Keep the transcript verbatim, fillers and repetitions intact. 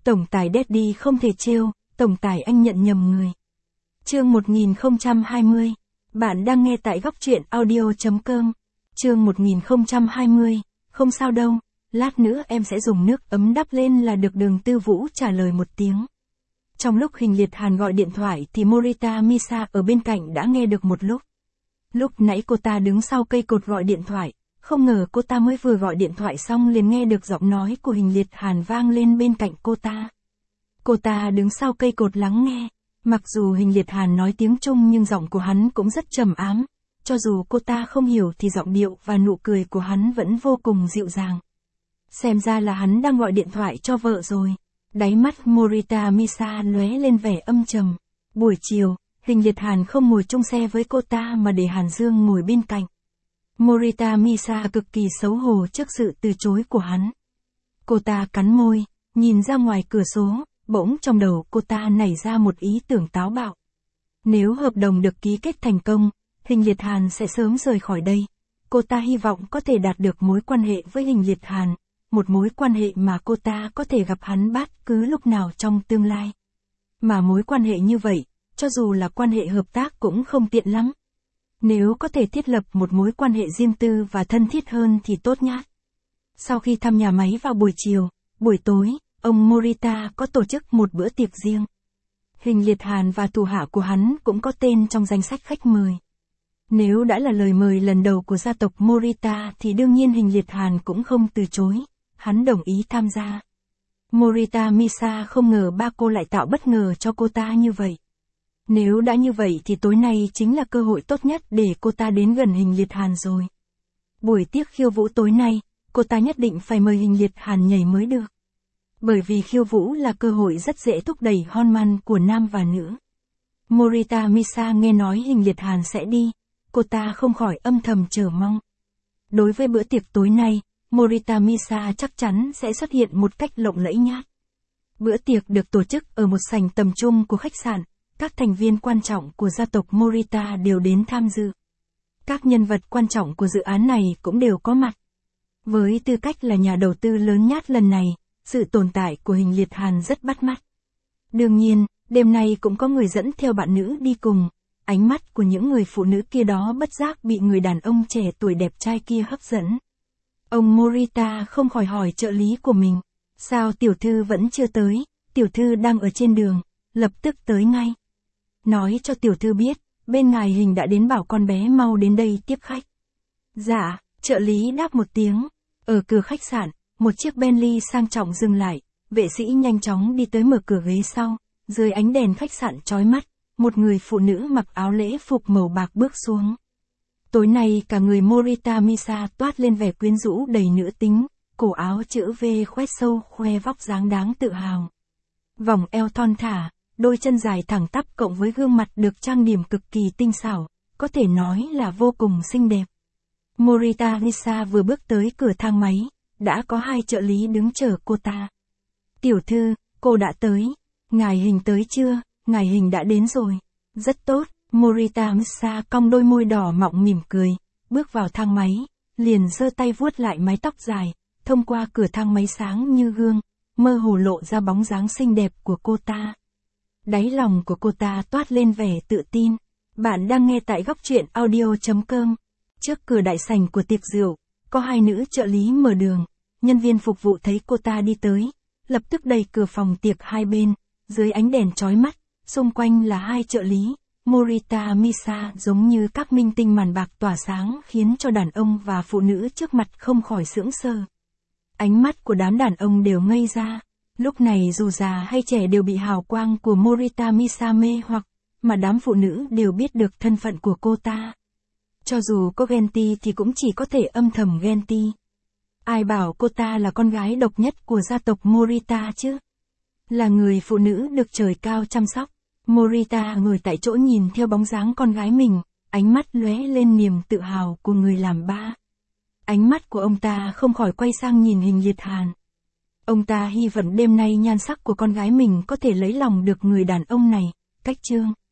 Tổng tài Daddy không thể trêu, tổng tài anh nhận nhầm người. Chương một nghìn không trăm hai mươi. Bạn đang nghe tại góc truyện audio chấm com. Chương một nghìn không trăm hai mươi. Không sao đâu, lát nữa em sẽ dùng nước ấm đắp lên là được. Đường Tư Vũ trả lời một tiếng. Trong lúc Hình Liệt Hàn gọi điện thoại thì Morita Misa ở bên cạnh đã nghe được một lúc. Lúc nãy cô ta đứng sau cây cột gọi điện thoại, không ngờ cô ta mới vừa gọi điện thoại xong liền nghe được giọng nói của Hình Liệt Hàn vang lên bên cạnh cô ta. Cô ta đứng sau cây cột lắng nghe, mặc dù Hình Liệt Hàn nói tiếng Trung nhưng giọng của hắn cũng rất trầm ám, cho dù cô ta không hiểu thì giọng điệu và nụ cười của hắn vẫn vô cùng dịu dàng. Xem ra là hắn đang gọi điện thoại cho vợ rồi. Đáy mắt Morita Misa lóe lên vẻ âm trầm. Buổi chiều, Hình Liệt Hàn không ngồi chung xe với cô ta mà để Hàn Dương ngồi bên cạnh. Morita Misa cực kỳ xấu hổ trước sự từ chối của hắn. Cô ta cắn môi, nhìn ra ngoài cửa số, bỗng trong đầu cô ta nảy ra một ý tưởng táo bạo. Nếu hợp đồng được ký kết thành công, Hình Liệt Hàn sẽ sớm rời khỏi đây. Cô ta hy vọng có thể đạt được mối quan hệ với Hình Liệt Hàn, một mối quan hệ mà cô ta có thể gặp hắn bất cứ lúc nào trong tương lai. Mà mối quan hệ như vậy, cho dù là quan hệ hợp tác cũng không tiện lắm. Nếu có thể thiết lập một mối quan hệ riêng tư và thân thiết hơn thì tốt nhát. Sau khi thăm nhà máy vào buổi chiều, buổi tối, ông Morita có tổ chức một bữa tiệc riêng. Hình Liệt Hàn và thủ hạ của hắn cũng có tên trong danh sách khách mời. Nếu đã là lời mời lần đầu của gia tộc Morita thì đương nhiên Hình Liệt Hàn cũng không từ chối, hắn đồng ý tham gia. Morita Misa không ngờ ba cô lại tạo bất ngờ cho cô ta như vậy. Nếu đã như vậy thì tối nay chính là cơ hội tốt nhất để cô ta đến gần Hình Liệt Hàn rồi. Buổi tiệc khiêu vũ tối nay, cô ta nhất định phải mời Hình Liệt Hàn nhảy mới được. Bởi vì khiêu vũ là cơ hội rất dễ thúc đẩy hormone của nam và nữ. Morita Misa nghe nói Hình Liệt Hàn sẽ đi, cô ta không khỏi âm thầm chờ mong. Đối với bữa tiệc tối nay, Morita Misa chắc chắn sẽ xuất hiện một cách lộng lẫy nhát. Bữa tiệc được tổ chức ở một sảnh tầm trung của khách sạn, các thành viên quan trọng của gia tộc Morita đều đến tham dự. Các nhân vật quan trọng của dự án này cũng đều có mặt. Với tư cách là nhà đầu tư lớn nhát lần này, sự tồn tại của Hình Liệt Hàn rất bắt mắt. Đương nhiên, đêm nay cũng có người dẫn theo bạn nữ đi cùng, ánh mắt của những người phụ nữ kia đó bất giác bị người đàn ông trẻ tuổi đẹp trai kia hấp dẫn. Ông Morita không khỏi hỏi trợ lý của mình, sao tiểu thư vẫn chưa tới? Tiểu thư đang ở trên đường, lập tức tới ngay. Nói cho tiểu thư biết, bên ngài Hình đã đến bảo con bé mau đến đây tiếp khách. Dạ, trợ lý đáp một tiếng. Ở cửa khách sạn, một chiếc Bentley sang trọng dừng lại, vệ sĩ nhanh chóng đi tới mở cửa ghế sau, dưới ánh đèn khách sạn chói mắt, một người phụ nữ mặc áo lễ phục màu bạc bước xuống. Tối nay cả người Morita Misa toát lên vẻ quyến rũ đầy nữ tính, cổ áo chữ V khoét sâu khoe vóc dáng đáng tự hào. Vòng eo thon thả, đôi chân dài thẳng tắp cộng với gương mặt được trang điểm cực kỳ tinh xảo, có thể nói là vô cùng xinh đẹp. Morita Misa vừa bước tới cửa thang máy, đã có hai trợ lý đứng chờ cô ta. Tiểu thư, cô đã tới. Ngài Hình tới chưa? Ngài Hình đã đến rồi. Rất tốt. Morita Misa cong đôi môi đỏ mọng mỉm cười, bước vào thang máy, liền giơ tay vuốt lại mái tóc dài, thông qua cửa thang máy sáng như gương, mơ hồ lộ ra bóng dáng xinh đẹp của cô ta. Đáy lòng của cô ta toát lên vẻ tự tin. Bạn đang nghe tại góc truyện audio chấm com. Trước cửa đại sảnh của tiệc rượu, có hai nữ trợ lý mở đường, nhân viên phục vụ thấy cô ta đi tới, lập tức đẩy cửa phòng tiệc hai bên, dưới ánh đèn chói mắt, xung quanh là hai trợ lý. Morita Misa giống như các minh tinh màn bạc tỏa sáng khiến cho đàn ông và phụ nữ trước mặt không khỏi sững sờ. Ánh mắt của đám đàn ông đều ngây ra, lúc này dù già hay trẻ đều bị hào quang của Morita Misa mê hoặc, mà đám phụ nữ đều biết được thân phận của cô ta. Cho dù có ghen ti thì cũng chỉ có thể âm thầm ghen ti. Ai bảo cô ta là con gái độc nhất của gia tộc Morita chứ? Là người phụ nữ được trời cao chăm sóc. Morita ngồi tại chỗ nhìn theo bóng dáng con gái mình, ánh mắt lóe lên niềm tự hào của người làm ba. Ánh mắt của ông ta không khỏi quay sang nhìn Hình Liệt Hàn. Ông ta hy vọng đêm nay nhan sắc của con gái mình có thể lấy lòng được người đàn ông này. Cách chương